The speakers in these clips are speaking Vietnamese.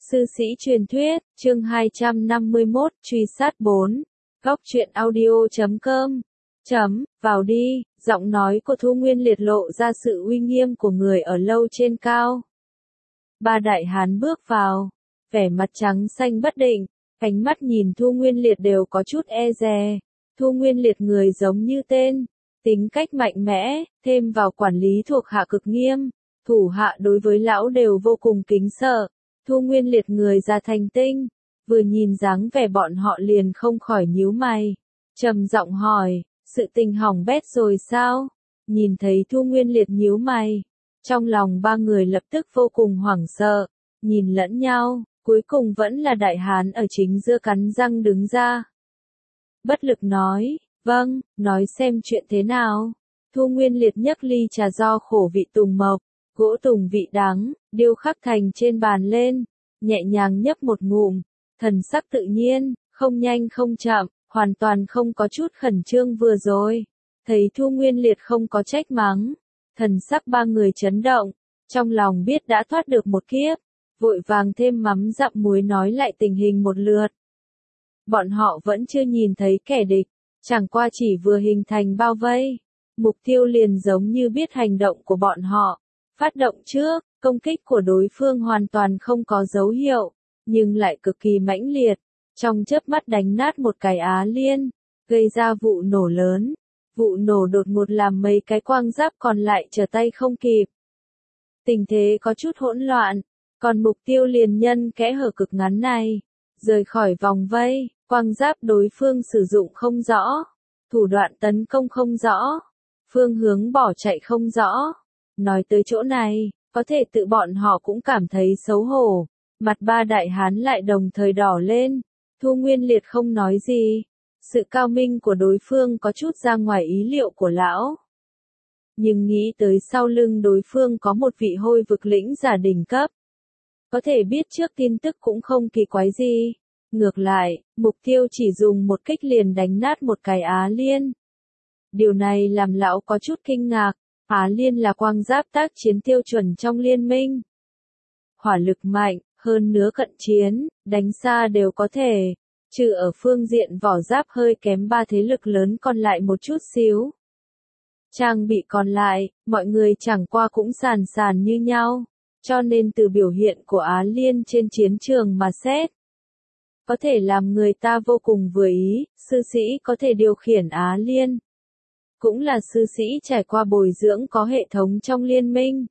Sư sĩ truyền thuyết, chương 251, truy sát 4. Góc truyện audio.com. Vào đi, giọng nói của Thu Nguyên Liệt lộ ra sự uy nghiêm của người ở lâu trên cao. Ba đại hán bước vào, vẻ mặt trắng xanh bất định, ánh mắt nhìn Thu Nguyên Liệt đều có chút e dè. Thu Nguyên Liệt người giống như tên, tính cách mạnh mẽ, thêm vào quản lý thuộc hạ cực nghiêm, thủ hạ đối với lão đều vô cùng kính sợ. Thu Nguyên Liệt người ra thành tinh, vừa nhìn dáng vẻ bọn họ liền không khỏi nhíu mày, trầm giọng hỏi, sự tình hỏng bét rồi sao? Nhìn thấy Thu Nguyên Liệt nhíu mày, trong lòng ba người lập tức vô cùng hoảng sợ, nhìn lẫn nhau, cuối cùng vẫn là đại hán ở chính giữa cắn răng đứng ra. Bất lực nói, vâng, nói xem chuyện thế nào. Thu Nguyên Liệt nhấc ly trà do khổ vị tùng mộc, gỗ tùng vị đắng, điêu khắc thành trên bàn lên, nhẹ nhàng nhấp một ngụm, thần sắc tự nhiên, không nhanh không chậm, hoàn toàn không có chút khẩn trương vừa rồi. Thấy Thu Nguyên Liệt không có trách mắng, thần sắc ba người chấn động, trong lòng biết đã thoát được một kiếp, vội vàng thêm mắm dặm muối nói lại tình hình một lượt. Bọn họ vẫn chưa nhìn thấy kẻ địch, chẳng qua chỉ vừa hình thành bao vây, mục tiêu liền giống như biết hành động của bọn họ. Phát động trước, công kích của đối phương hoàn toàn không có dấu hiệu, nhưng lại cực kỳ mãnh liệt, trong chớp mắt đánh nát một cái Á Liên, gây ra vụ nổ lớn. Vụ nổ đột ngột làm mấy cái quang giáp còn lại trở tay không kịp. Tình thế có chút hỗn loạn, còn mục tiêu liền nhân kẽ hở cực ngắn này, rời khỏi vòng vây, quang giáp đối phương sử dụng không rõ, thủ đoạn tấn công không rõ, phương hướng bỏ chạy không rõ. Nói tới chỗ này, có thể tự bọn họ cũng cảm thấy xấu hổ, mặt ba đại hán lại đồng thời đỏ lên. Thu Nguyên Liệt không nói gì, sự cao minh của đối phương có chút ra ngoài ý liệu của lão. Nhưng nghĩ tới sau lưng đối phương có một vị hôi vực lĩnh giả đỉnh cấp, có thể biết trước tin tức cũng không kỳ quái gì. Ngược lại, mục tiêu chỉ dùng một kích liền đánh nát một cái Á Liên. Điều này làm lão có chút kinh ngạc. Á Liên là quang giáp tác chiến tiêu chuẩn trong liên minh. Hỏa lực mạnh, hơn nữa cận chiến, đánh xa đều có thể, trừ ở phương diện vỏ giáp hơi kém ba thế lực lớn còn lại một chút xíu. Trang bị còn lại, mọi người chẳng qua cũng sàn sàn như nhau, cho nên từ biểu hiện của Á Liên trên chiến trường mà xét, có thể làm người ta vô cùng vừa ý. Sư sĩ có thể điều khiển Á Liên, cũng là sư sĩ trải qua bồi dưỡng có hệ thống trong liên minh.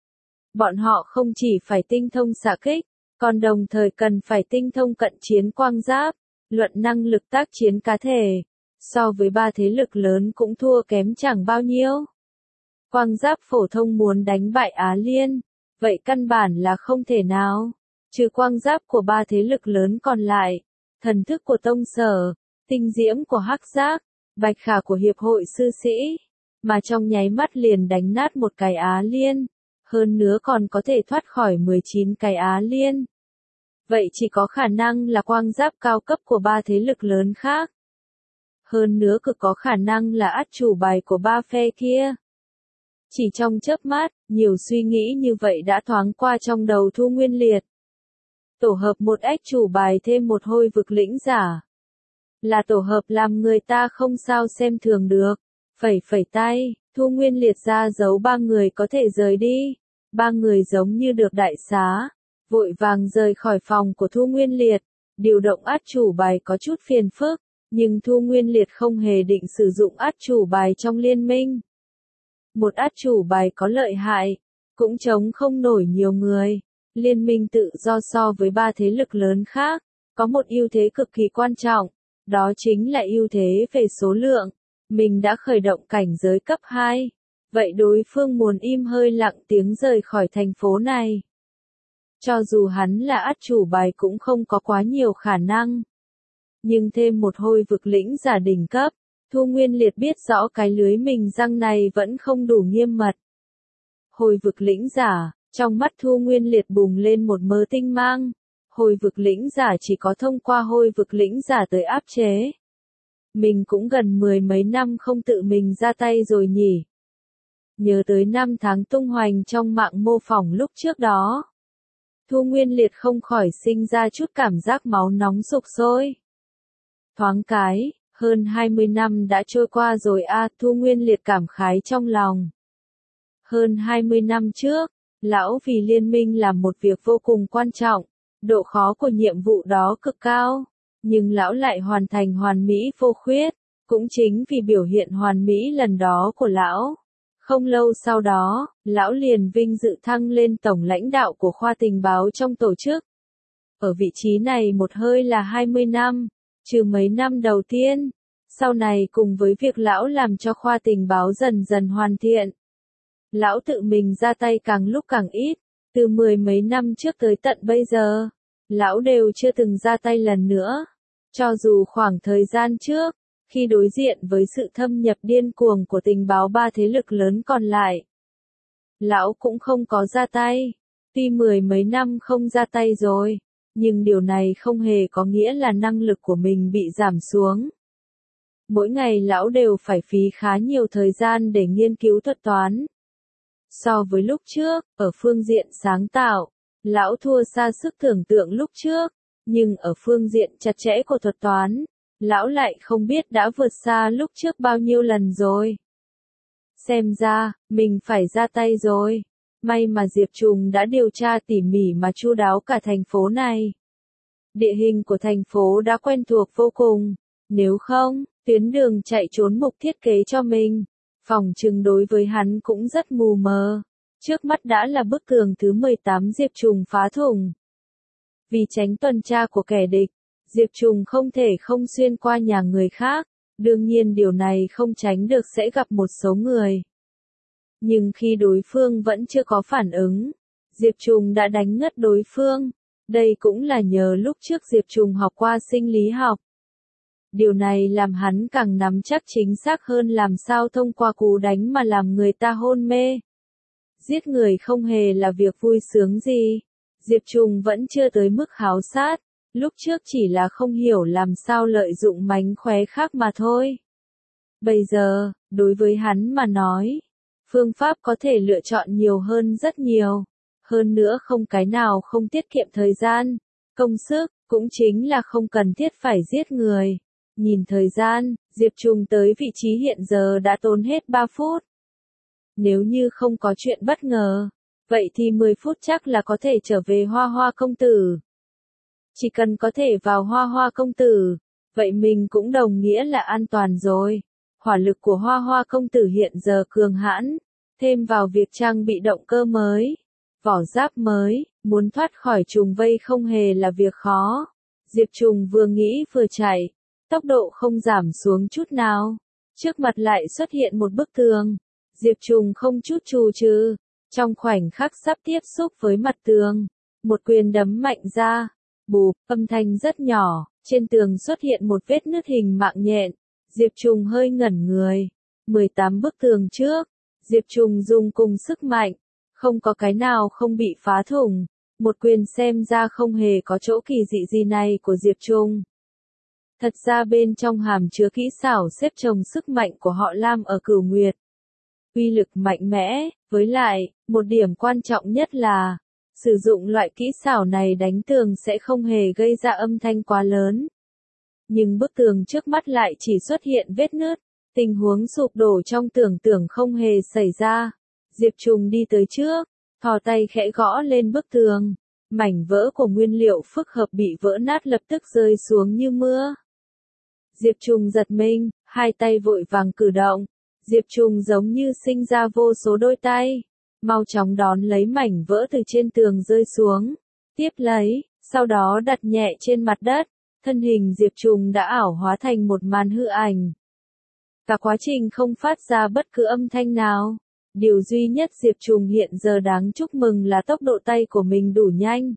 Bọn họ không chỉ phải tinh thông xạ kích, còn đồng thời cần phải tinh thông cận chiến quang giáp, luận năng lực tác chiến cá thể, so với ba thế lực lớn cũng thua kém chẳng bao nhiêu. Quang giáp phổ thông muốn đánh bại Á Liên, vậy căn bản là không thể nào, trừ quang giáp của ba thế lực lớn còn lại, thần thức của tông sở, tinh diễm của hắc giác, bạch khả của hiệp hội sư sĩ, mà trong nháy mắt liền đánh nát một cái Á Liên, hơn nữa còn có thể thoát khỏi 19 cái Á Liên. Vậy chỉ có khả năng là quang giáp cao cấp của ba thế lực lớn khác. Hơn nữa cực có khả năng là át chủ bài của ba phe kia. Chỉ trong chớp mắt, nhiều suy nghĩ như vậy đã thoáng qua trong đầu Thu Nguyên Liệt. Tổ hợp một ách chủ bài thêm một hôi vực lĩnh giả, là tổ hợp làm người ta không sao xem thường được. Phẩy phẩy tay, Thu Nguyên Liệt ra dấu ba người có thể rời đi. Ba người giống như được đại xá, vội vàng rời khỏi phòng của Thu Nguyên Liệt. Điều động át chủ bài có chút phiền phức, nhưng Thu Nguyên Liệt không hề định sử dụng át chủ bài trong liên minh. Một át chủ bài có lợi hại, cũng chống không nổi nhiều người. Liên minh tự do so với ba thế lực lớn khác, có một ưu thế cực kỳ quan trọng, đó chính là ưu thế về số lượng. Mình đã khởi động cảnh giới cấp 2, vậy đối phương muốn im hơi lặng tiếng rời khỏi thành phố này. Cho dù hắn là át chủ bài cũng không có quá nhiều khả năng. Nhưng thêm một hôi vực lĩnh giả đỉnh cấp, Thu Nguyên Liệt biết rõ cái lưới mình răng này vẫn không đủ nghiêm mật. Hôi vực lĩnh giả, trong mắt Thu Nguyên Liệt bùng lên một mớ tinh mang. Hôi vực lĩnh giả chỉ có thông qua hôi vực lĩnh giả tới áp chế. Mình cũng gần 10 mấy năm không tự mình ra tay rồi nhỉ. Nhớ tới 5 tháng tung hoành trong mạng mô phỏng lúc trước đó. Thu Nguyên Liệt không khỏi sinh ra chút cảm giác máu nóng sục sôi. Thoáng cái, hơn 20 năm đã trôi qua rồi a, Thu Nguyên Liệt cảm khái trong lòng. Hơn 20 năm trước, lão vì liên minh làm một việc vô cùng quan trọng, độ khó của nhiệm vụ đó cực cao, nhưng lão lại hoàn thành hoàn mỹ vô khuyết, cũng chính vì biểu hiện hoàn mỹ lần đó của lão. Không lâu sau đó, lão liền vinh dự thăng lên tổng lãnh đạo của khoa tình báo trong tổ chức. Ở vị trí này một hơi là 20 năm, trừ mấy năm đầu tiên, sau này cùng với việc lão làm cho khoa tình báo dần dần hoàn thiện. Lão tự mình ra tay càng lúc càng ít, từ mười mấy năm trước tới tận bây giờ, lão đều chưa từng ra tay lần nữa. Cho dù khoảng thời gian trước, khi đối diện với sự thâm nhập điên cuồng của tình báo ba thế lực lớn còn lại, lão cũng không có ra tay. Tuy mười mấy năm không ra tay rồi, nhưng điều này không hề có nghĩa là năng lực của mình bị giảm xuống. Mỗi ngày lão đều phải phí khá nhiều thời gian để nghiên cứu thuật toán. So với lúc trước, ở phương diện sáng tạo, lão thua xa sức tưởng tượng lúc trước, nhưng ở phương diện chặt chẽ của thuật toán, lão lại không biết đã vượt xa lúc trước bao nhiêu lần rồi. Xem ra, mình phải ra tay rồi. May mà Diệp Trùng đã điều tra tỉ mỉ mà chu đáo cả thành phố này. Địa hình của thành phố đã quen thuộc vô cùng, nếu không, tuyến đường chạy trốn Mục thiết kế cho mình, phỏng chừng đối với hắn cũng rất mù mờ. Trước mắt đã là bức tường thứ 18 Diệp Trùng phá thủng. Vì tránh tuần tra của kẻ địch, Diệp Trùng không thể không xuyên qua nhà người khác, đương nhiên điều này không tránh được sẽ gặp một số người. Nhưng khi đối phương vẫn chưa có phản ứng, Diệp Trùng đã đánh ngất đối phương. Đây cũng là nhờ lúc trước Diệp Trùng học qua sinh lý học. Điều này làm hắn càng nắm chắc chính xác hơn làm sao thông qua cú đánh mà làm người ta hôn mê. Giết người không hề là việc vui sướng gì. Diệp Trùng vẫn chưa tới mức háo sát, lúc trước chỉ là không hiểu làm sao lợi dụng mánh khóe khác mà thôi. Bây giờ, đối với hắn mà nói, phương pháp có thể lựa chọn nhiều hơn rất nhiều. Hơn nữa không cái nào không tiết kiệm thời gian, công sức, cũng chính là không cần thiết phải giết người. Nhìn thời gian, Diệp Trùng tới vị trí hiện giờ đã tốn hết 3 phút. Nếu như không có chuyện bất ngờ, vậy thì 10 phút chắc là có thể trở về Hoa Hoa công tử. Chỉ cần có thể vào Hoa Hoa công tử, vậy mình cũng đồng nghĩa là an toàn rồi. Hỏa lực của Hoa Hoa công tử hiện giờ cường hãn, thêm vào việc trang bị động cơ mới, vỏ giáp mới, muốn thoát khỏi trùng vây không hề là việc khó. Diệp Trùng vừa nghĩ vừa chạy, tốc độ không giảm xuống chút nào. Trước mặt lại xuất hiện một bức tường. Diệp Trùng không chút chù chừ, trong khoảnh khắc sắp tiếp xúc với mặt tường, một quyền đấm mạnh ra, bụp, âm thanh rất nhỏ, trên tường xuất hiện một vết nứt hình mạng nhện. Diệp Trùng hơi ngẩn người. 18 bức tường trước, Diệp Trùng dùng cùng sức mạnh, không có cái nào không bị phá thủng. Một quyền xem ra không hề có chỗ kỳ dị gì này của Diệp Trùng. Thật ra bên trong hàm chứa kỹ xảo xếp chồng sức mạnh của họ Lam ở Cửu Nguyệt. Uy lực mạnh mẽ, với lại, một điểm quan trọng nhất là, sử dụng loại kỹ xảo này đánh tường sẽ không hề gây ra âm thanh quá lớn. Nhưng bức tường trước mắt lại chỉ xuất hiện vết nứt, tình huống sụp đổ trong tưởng tượng không hề xảy ra. Diệp Trùng đi tới trước, thò tay khẽ gõ lên bức tường, mảnh vỡ của nguyên liệu phức hợp bị vỡ nát lập tức rơi xuống như mưa. Diệp Trùng giật mình, hai tay vội vàng cử động, Diệp Trùng giống như sinh ra vô số đôi tay, mau chóng đón lấy mảnh vỡ từ trên tường rơi xuống, tiếp lấy, sau đó đặt nhẹ trên mặt đất, thân hình Diệp Trùng đã ảo hóa thành một màn hư ảnh. Cả quá trình không phát ra bất cứ âm thanh nào. Điều duy nhất Diệp Trùng hiện giờ đáng chúc mừng là tốc độ tay của mình đủ nhanh.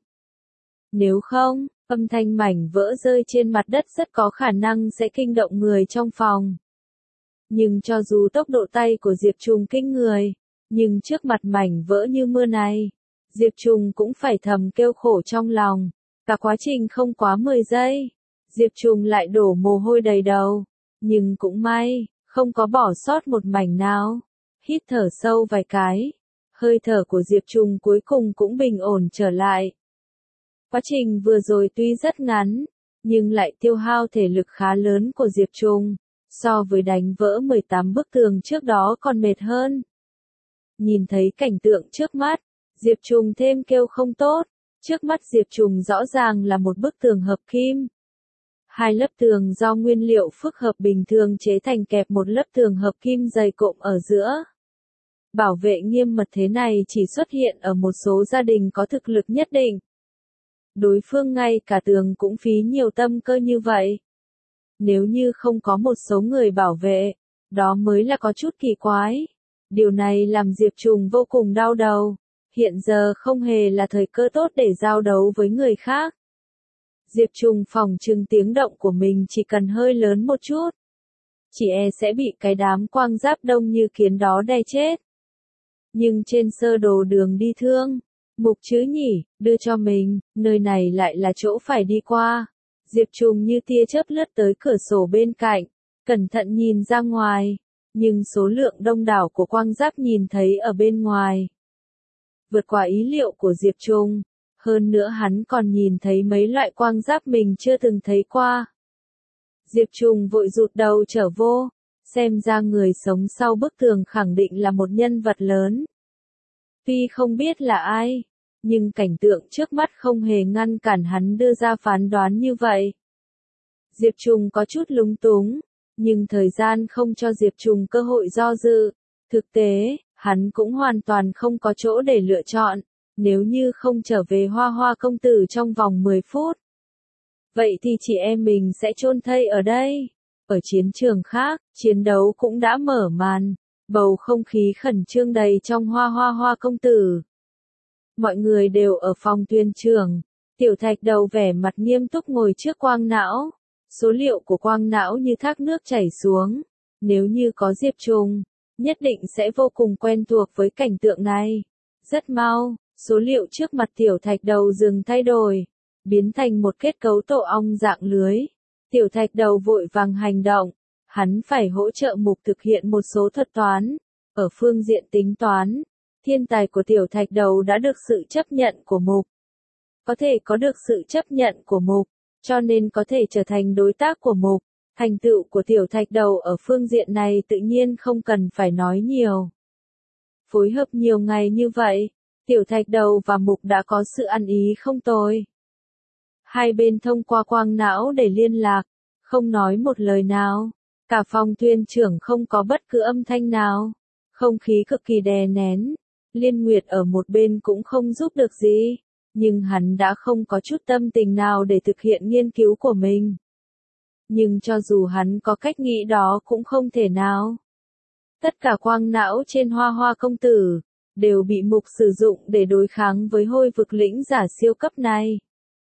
Nếu không, âm thanh mảnh vỡ rơi trên mặt đất rất có khả năng sẽ kinh động người trong phòng. Nhưng cho dù tốc độ tay của Diệp Trùng kinh người, nhưng trước mặt mảnh vỡ như mưa này, Diệp Trùng cũng phải thầm kêu khổ trong lòng. Cả quá trình không quá 10 giây, Diệp Trùng lại đổ mồ hôi đầy đầu. Nhưng cũng may, không có bỏ sót một mảnh nào. Hít thở sâu vài cái, hơi thở của Diệp Trùng cuối cùng cũng bình ổn trở lại. Quá trình vừa rồi tuy rất ngắn, nhưng lại tiêu hao thể lực khá lớn của Diệp Trùng, so với đánh vỡ 18 bức tường trước đó còn mệt hơn. Nhìn thấy cảnh tượng trước mắt, Diệp Trùng thêm kêu không tốt, trước mắt Diệp Trùng rõ ràng là một bức tường hợp kim. Hai lớp tường do nguyên liệu phức hợp bình thường chế thành kẹp một lớp tường hợp kim dày cộm ở giữa. Bảo vệ nghiêm mật thế này chỉ xuất hiện ở một số gia đình có thực lực nhất định. Đối phương ngay cả tường cũng phí nhiều tâm cơ như vậy. Nếu như không có một số người bảo vệ, đó mới là có chút kỳ quái. Điều này làm Diệp Trùng vô cùng đau đầu. Hiện giờ không hề là thời cơ tốt để giao đấu với người khác. Diệp Trùng phòng trừng tiếng động của mình chỉ cần hơi lớn một chút. Chỉ sẽ bị cái đám quang giáp đông như kiến đó đè chết. Nhưng trên sơ đồ đường đi thương, Mục chứ nhỉ, đưa cho mình, nơi này lại là chỗ phải đi qua. Diệp Trùng như tia chớp lướt tới cửa sổ bên cạnh, cẩn thận nhìn ra ngoài, nhưng số lượng đông đảo của quang giáp nhìn thấy ở bên ngoài vượt qua ý liệu của Diệp Trùng, hơn nữa hắn còn nhìn thấy mấy loại quang giáp mình chưa từng thấy qua. Diệp Trùng vội rụt đầu trở vô, xem ra người sống sau bức tường khẳng định là một nhân vật lớn. Tuy không biết là ai, nhưng cảnh tượng trước mắt không hề ngăn cản hắn đưa ra phán đoán như vậy. Diệp Trùng có chút lúng túng, nhưng thời gian không cho Diệp Trùng cơ hội do dự. Thực tế, hắn cũng hoàn toàn không có chỗ để lựa chọn, nếu như không trở về Hoa Hoa công tử trong vòng 10 phút. Vậy thì chị em mình sẽ chôn thây ở đây. Ở chiến trường khác, chiến đấu cũng đã mở màn. Bầu không khí khẩn trương đầy trong Hoa công tử. Mọi người đều ở phòng tuyên trường. Tiểu Thạch Đầu vẻ mặt nghiêm túc ngồi trước quang não. Số liệu của quang não như thác nước chảy xuống. Nếu như có Diệp Trùng, nhất định sẽ vô cùng quen thuộc với cảnh tượng này. Rất mau, số liệu trước mặt Tiểu Thạch Đầu dừng thay đổi, biến thành một kết cấu tổ ong dạng lưới. Tiểu Thạch Đầu vội vàng hành động. Hắn phải hỗ trợ Mục thực hiện một số thuật toán. Ở phương diện tính toán, thiên tài của Tiểu Thạch Đầu đã được sự chấp nhận của Mục. Có thể có được sự chấp nhận của Mục, cho nên có thể trở thành đối tác của Mục. Thành tựu của Tiểu Thạch Đầu ở phương diện này tự nhiên không cần phải nói nhiều. Phối hợp nhiều ngày như vậy, Tiểu Thạch Đầu và Mục đã có sự ăn ý không tồi. Hai bên thông qua quang não để liên lạc, không nói một lời nào. Cả phòng tuyên trưởng không có bất cứ âm thanh nào. Không khí cực kỳ đè nén. Liên Nguyệt ở một bên cũng không giúp được gì. Nhưng hắn đã không có chút tâm tình nào để thực hiện nghiên cứu của mình. Nhưng cho dù hắn có cách nghĩ đó cũng không thể nào. Tất cả quang não trên Hoa công tử đều bị Mục sử dụng để đối kháng với hôi vực lĩnh giả siêu cấp này.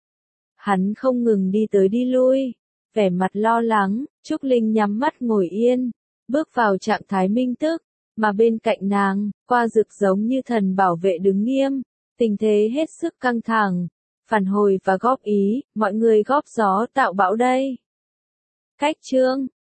Hắn không ngừng đi tới đi lui, vẻ mặt lo lắng. Trúc Linh nhắm mắt ngồi yên, bước vào trạng thái minh tức, mà bên cạnh nàng, Qua Dực giống như thần bảo vệ đứng nghiêm, tình thế hết sức căng thẳng. Phản hồi và góp ý, mọi người góp gió tạo bão đây. Cách chương